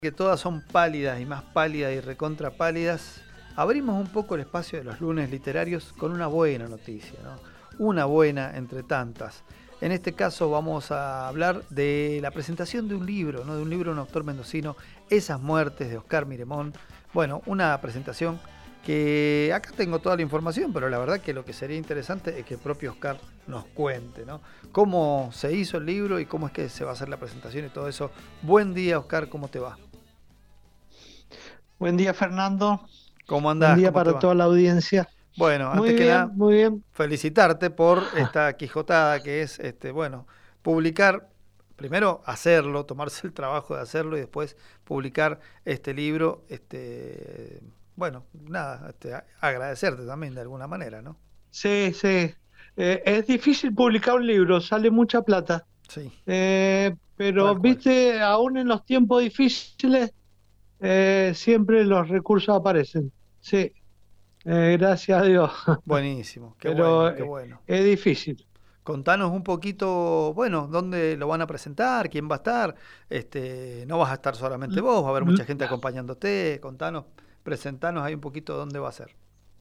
Que todas son pálidas y más pálidas y recontra pálidas, abrimos un poco el espacio de los lunes literarios con una buena noticia, ¿no? Una buena entre tantas. En este caso vamos a hablar de la presentación de un libro, ¿no? De un libro de un autor mendocino, Esas muertes, de Oscar Miremont. Bueno, una presentación que acá tengo toda la información, pero la verdad que lo que sería interesante es que el propio Oscar nos cuente, ¿no? Cómo se hizo el libro y cómo es que se va a hacer la presentación y todo eso. Buen día, Oscar, ¿cómo te va? Buen día, Fernando. ¿Cómo Buen andás? día ¿Cómo te para va? toda la audiencia. Bueno, Muy antes que bien, nada, muy bien. felicitarte por esta quijotada que es, bueno, publicar, primero hacerlo, tomarse el trabajo de hacerlo y después publicar este libro, bueno, nada, agradecerte también de alguna manera, ¿no? Sí, sí. Es difícil publicar un libro, sale mucha plata. Sí, Pero, tal cual. viste, aún en los tiempos difíciles, siempre los recursos aparecen. Sí, gracias a Dios. Buenísimo, qué Pero bueno, qué bueno. es difícil. Contanos un poquito, bueno, dónde lo van a presentar, quién va a estar. No vas a estar solamente L- vos, va a haber mucha l- gente acompañándote. Contanos, presentanos ahí un poquito dónde va a ser.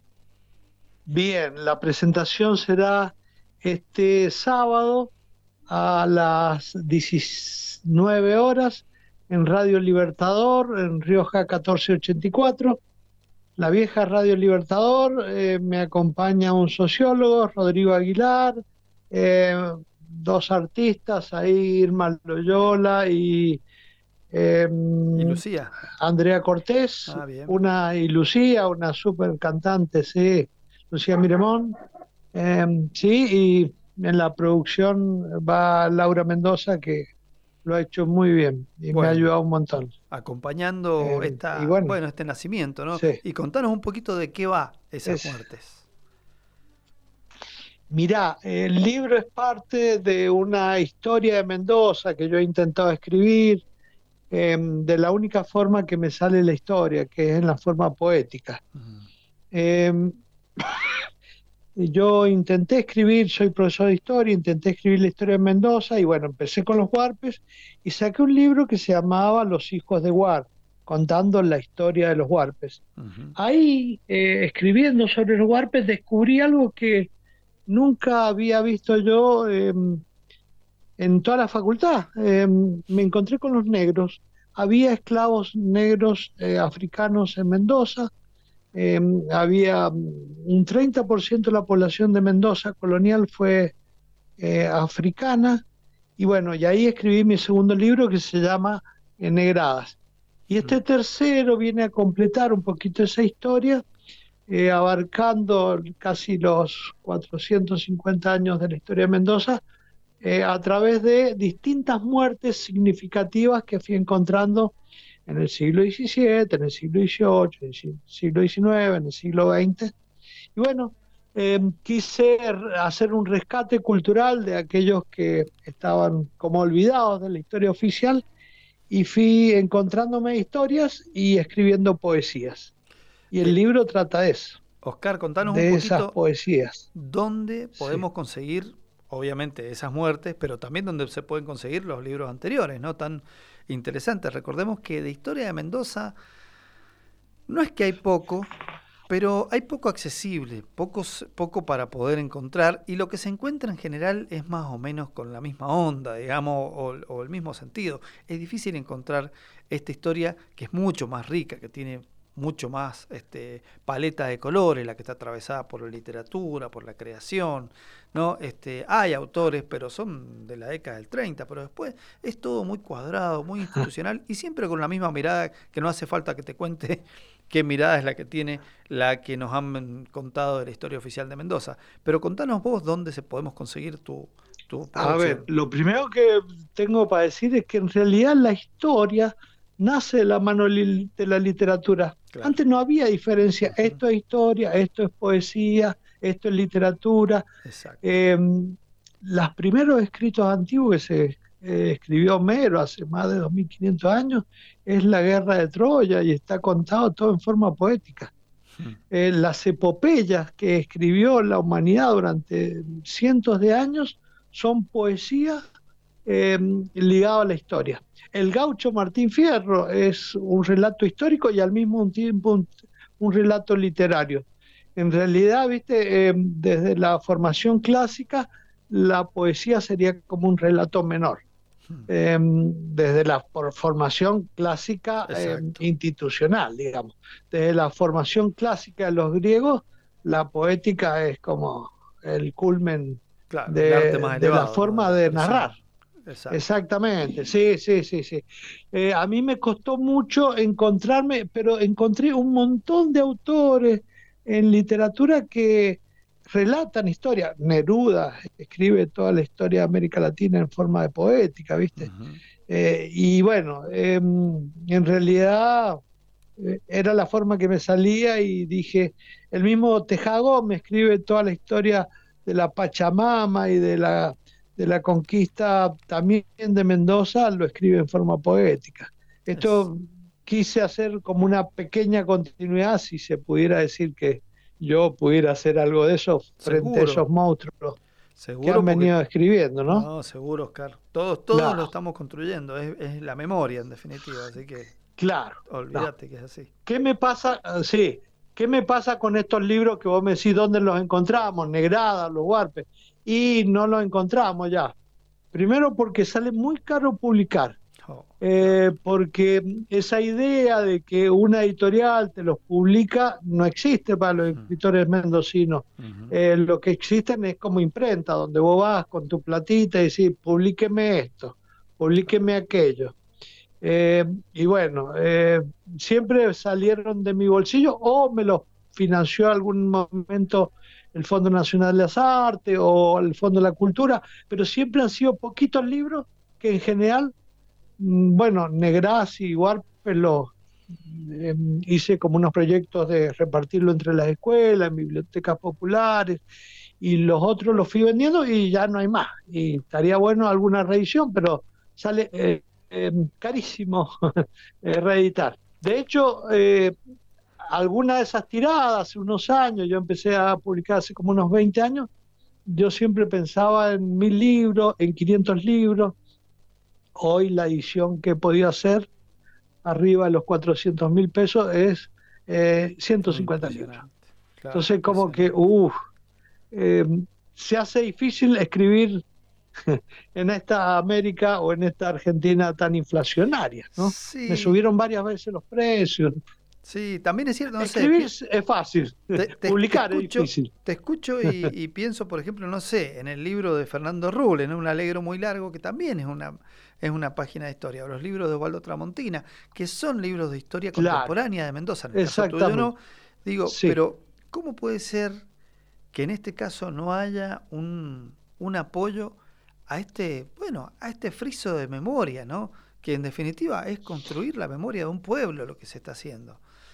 Bien, la presentación será este sábado a las 19 horas en Radio Libertador, en Rioja 1484, la vieja Radio Libertador. Me acompaña un sociólogo, Rodrigo Aguilar, eh, dos artistas, ahí Irma Loyola y eh, ¿Y Lucía? Andrea Cortés, Bien. y Lucía, una super cantante, sí, Lucía Miremont. Sí, y en la producción va Laura Mendoza, que lo ha hecho muy bien y me ha Bueno, ayudado un montón. acompañando Y bueno, bueno, este nacimiento, ¿no? sí, Y contanos un poquito de qué va esas es, muertes. mirá, el libro es parte de una historia de Mendoza que yo he intentado escribir, de la única forma que me sale la historia, que es en la forma poética. Mm. Em, Yo intenté escribir, soy profesor de historia, intenté escribir la historia de Mendoza y bueno, empecé con los Huarpes y saqué un libro que se llamaba Los hijos de Huarp, contando la historia de los Huarpes. Ujú. Ahí, escribiendo sobre los Huarpes, descubrí algo que nunca había visto yo en toda la facultad. Me encontré con los negros. Había esclavos negros africanos en Mendoza. Había un 30% de la población de Mendoza colonial fue africana, y bueno, y ahí escribí mi segundo libro que se llama Negradas. Y este Mm. tercero viene a completar un poquito esa historia, abarcando casi los 450 años de la historia de Mendoza, a través de distintas muertes significativas que fui encontrando en el siglo XVII, en el siglo XVIII, en el siglo XIX, en el siglo XX. Y bueno, quise hacer un rescate cultural de aquellos que estaban como olvidados de la historia oficial y fui encontrándome historias y escribiendo poesías. Y el Eh, libro trata de eso, Oscar, contanos un de esas poquito poesías. dónde Sí. podemos conseguir, obviamente, esas muertes, pero también dónde se pueden conseguir los libros anteriores, ¿no? Tan interesantes. Recordemos que de historia de Mendoza no es que hay poco, pero hay poco accesible, poco para poder encontrar, y lo que se encuentra en general es más o menos con la misma onda, digamos, o el mismo sentido. Es difícil encontrar esta historia que es mucho más rica, que tiene mucho más paleta de colores, la que está atravesada por la literatura, por la creación, ¿no? Hay autores, pero son de la década del 30, pero después es todo muy cuadrado, muy institucional, y siempre con la misma mirada, que no hace falta que te cuente qué mirada es la que tiene la que nos han contado de la historia oficial de Mendoza. Pero contanos vos dónde se podemos conseguir tu A ver, producción. lo primero que tengo para decir es que en realidad la historia nace de la mano de la literatura. Claro. Antes no había diferencia, Ujú. esto es historia, esto es poesía, esto es literatura. Exacto. Eh, los primeros escritos antiguos que se escribió Homero hace más de 2500 años es la Guerra de Troya y está contado todo en forma poética. Mm. Las epopeyas que escribió la humanidad durante cientos de años son poesía ligado a la historia. El gaucho Martín Fierro es un relato histórico y al mismo tiempo un relato literario. En realidad, viste, desde la formación clásica, la poesía sería como un relato menor. Desde la formación clásica institucional, digamos. Desde la formación clásica de los griegos, la poética es como el culmen claro, el arte más de la elevado, ¿no? forma De la de expresión. narrar. Exacto. Exactamente, sí, sí, sí, sí. A mí me costó mucho encontrarme, pero encontré un montón de autores en literatura que relatan historia. Neruda escribe toda la historia de América Latina en forma de poética, ¿viste? Uh-huh. Y bueno, en realidad era la forma que me salía y dije, el mismo Tejagó me escribe toda la historia de la Pachamama y de la conquista también de Mendoza, lo escribe en forma poética. Es, Esto quise hacer como una pequeña continuidad, si se pudiera decir que yo pudiera hacer algo de eso frente a seguro, esos monstruos que han seguro porque... venido escribiendo, ¿no? No, seguro, Oscar. Todos lo Claro, estamos construyendo. Es la memoria, en definitiva. Así que claro, claro. olvídate que es así. ¿Qué me pasa? Sí, ¿qué me pasa con estos libros que vos me decís dónde los encontramos? Negrada, Los Huarpes. Y no los encontramos ya. Primero porque sale muy caro publicar. Oh, claro. Porque esa idea de que una editorial te los publica no existe para los escritores mendocinos. Uh-huh. Lo que existen es como imprenta, donde vos vas con tu platita y decís, publíqueme esto, publíqueme aquello. Y bueno, siempre salieron de mi bolsillo o me los financió algún momento el Fondo Nacional de las Artes o el Fondo de la Cultura, pero siempre han sido poquitos libros que en general, bueno, Negras y Huarpe los hice como unos proyectos de repartirlo entre las escuelas, en bibliotecas populares, y los otros los fui vendiendo y ya no hay más. Y estaría bueno alguna reedición, pero sale carísimo reeditar. De hecho, alguna de esas tiradas hace unos años, yo empecé a publicar hace como unos 20 años, yo siempre pensaba en 1000 libros, en 500 libros. Hoy la edición que he podido hacer, arriba de los 400.000 pesos, es 150 libros. Impresionante. Claro, Entonces, como que, impresionante. eh, se hace difícil escribir en esta América o en esta Argentina tan inflacionaria, ¿no? Me Sí, subieron varias veces los precios. sí, también es cierto, no sé, Escribir es fácil, publicar es difícil. te escucho y pienso, por ejemplo, no sé, en el libro de Fernando Ruble, ¿no? Un alegro muy largo, que también es una página de historia, o los libros de Osvaldo Tramontina, que son libros de historia Claro, contemporánea de Mendoza, en el caso tuyo no, exactamente. digo, Sí, pero ¿cómo puede ser que en este caso no haya un apoyo a este, bueno, a este friso de memoria, ¿no? Que en definitiva es construir la memoria de un pueblo lo que se está haciendo.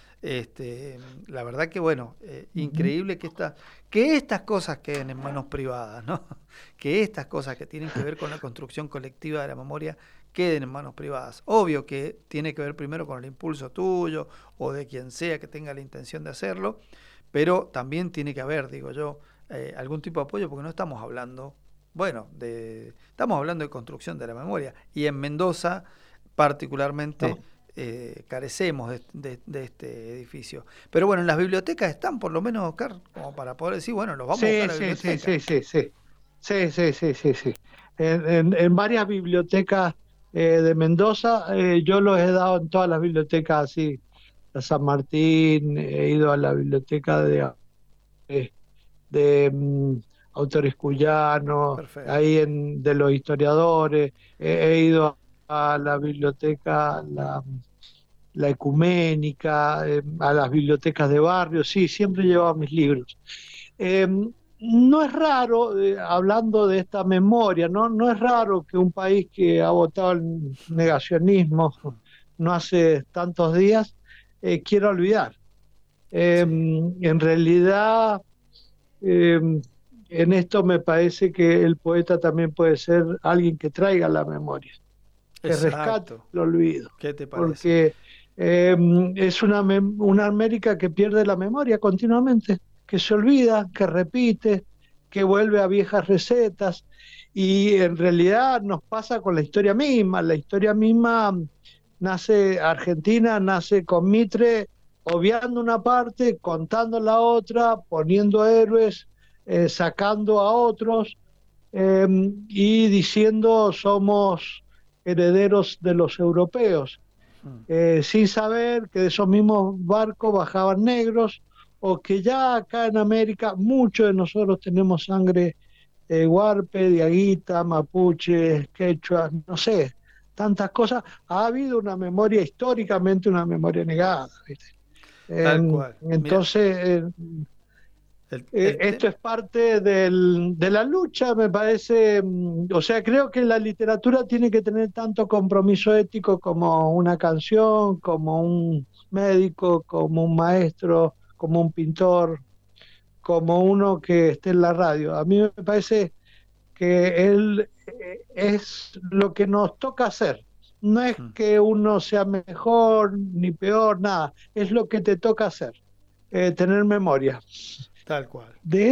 La verdad que bueno, increíble que estas cosas queden en manos privadas, ¿no? Que estas cosas que tienen que ver con la construcción colectiva de la memoria queden en manos privadas. Obvio que tiene que ver primero con el impulso tuyo o de quien sea que tenga la intención de hacerlo, pero también tiene que haber, digo yo, algún tipo de apoyo porque no estamos hablando, bueno, estamos hablando de construcción de la memoria y en Mendoza particularmente no. carecemos de este edificio. Pero bueno, en las bibliotecas están por lo menos, Oscar, como para poder decir, bueno, los vamos a buscar Sí, a la sí, sí, biblioteca. sí, sí, sí. Sí, sí, sí, sí, sí. En varias bibliotecas de Mendoza, yo los he dado en todas las bibliotecas, así, a San Martín, he ido a la biblioteca eh, de autores cuyanos, Perfecto. ahí de los historiadores, he ido a la biblioteca, la ecuménica, a las bibliotecas de barrio, sí, siempre he llevado mis libros. Eh, no es raro, hablando de esta memoria, ¿no? No es raro que un país que ha votado el negacionismo no hace tantos días quiera olvidar. Sí, En realidad, eh, en esto me parece que el poeta también puede ser alguien que traiga la memoria, que rescate exacto. el olvido, ¿Qué te parece? porque es una América que pierde la memoria continuamente, que se olvida, que repite, que vuelve a viejas recetas Y en realidad nos pasa con la historia misma. La historia misma nace, Argentina nace con Mitre, obviando una parte, contando la otra, poniendo héroes, sacando a otros, y diciendo somos herederos de los europeos, sin saber que de esos mismos barcos bajaban negros, o que ya acá en América muchos de nosotros tenemos sangre huarpe, diaguita, mapuche, quechua, no sé, tantas cosas. Ha habido una memoria, históricamente una memoria negada, ¿viste? Tal cual. Mira, Entonces, esto es parte de la lucha, me parece. O sea, creo que la literatura tiene que tener tanto compromiso ético como una canción, como un médico, como un maestro, como un pintor, como uno que esté en la radio. A mí me parece que él es lo que nos toca hacer. No es que uno sea mejor ni peor, nada. Es lo que te toca hacer, tener memoria. tal cual.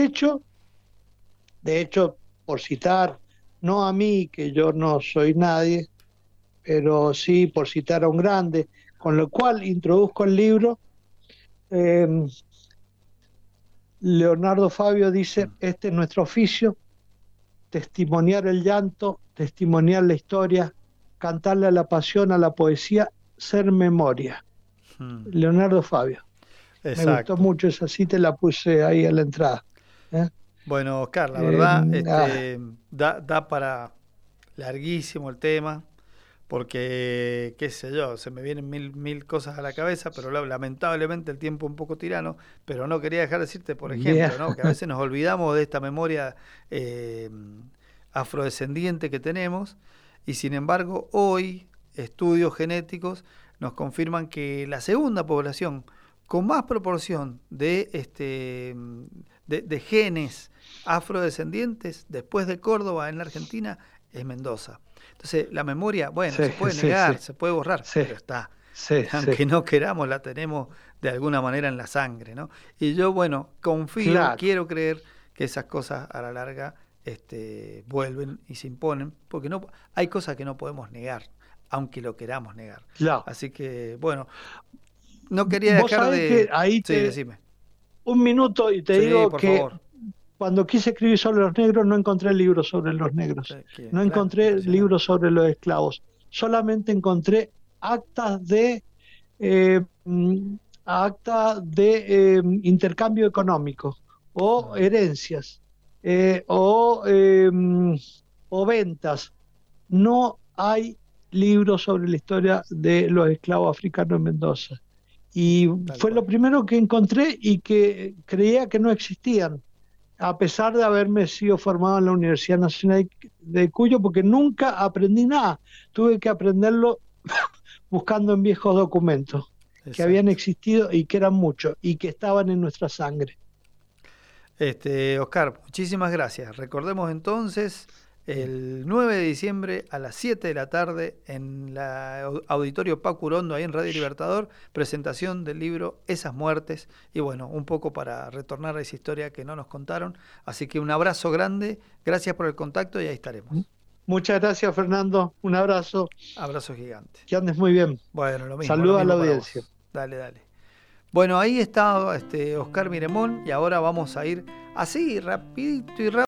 De hecho, por citar, no a mí, que yo no soy nadie, pero sí por citar a un grande, con lo cual introduzco el libro. eh, Leonardo Fabio dice, este es nuestro oficio: testimoniar el llanto, testimoniar la historia, cantarle a la pasión, a la poesía, ser memoria. Leonardo Fabio. Me gustó Exacto. mucho esa cita, la puse ahí a la entrada. Bueno, Oscar, la verdad, Ah, da para larguísimo el tema, porque, qué sé yo, se me vienen mil cosas a la cabeza, pero lamentablemente el tiempo es un poco tirano, pero no quería dejar de decirte, por bien. ejemplo, ¿no? Que a veces nos olvidamos de esta memoria afrodescendiente que tenemos, y sin embargo, hoy estudios genéticos nos confirman que la segunda población con más proporción de genes afrodescendientes después de Córdoba en la Argentina es Mendoza. Entonces, la memoria, bueno, Sí, se puede sí, negar, sí, se puede borrar, sí, pero está. sí, Aunque sí. no queramos, la tenemos de alguna manera en la sangre, ¿no? Y yo, bueno, confío, Claro, quiero creer que esas cosas a la larga vuelven y se imponen, porque no hay cosas que no podemos negar, aunque lo queramos negar. claro. Así que, bueno, no quería Vos dejar sabés que de... ahí Sí, decime. un minuto y te Sí, digo por que favor. cuando quise escribir sobre los negros no encontré libros sobre los negros, no Claro, encontré impresionante. libros sobre los esclavos, solamente encontré actas eh, mm, intercambio económico o herencias, eh, o, eh, mm, o ventas. No hay libros sobre la historia de los esclavos africanos en Mendoza. Y Tal fue cual. lo primero que encontré y que creía que no existían, a pesar de haberme sido formado en la Universidad Nacional de Cuyo, porque nunca aprendí nada. Tuve que aprenderlo buscando en viejos documentos que habían Exacto. existido y que eran muchos y que estaban en nuestra sangre. Oscar, muchísimas gracias. Recordemos entonces el 9 de diciembre a las 7 de la tarde en la Auditorio Paco Urondo, ahí en Radio Libertador, presentación del libro Esas Muertes. Y bueno, un poco para retornar a esa historia que no nos contaron. Así que un abrazo grande, gracias por el contacto y ahí estaremos. Muchas gracias, Fernando. Un abrazo. Abrazo gigante. Que andes muy bien. Bueno, lo Saludos a la mismo para audiencia. vos. Dale, dale. Bueno, ahí está Oscar Miremón y ahora vamos a ir así, rapidito y rápido.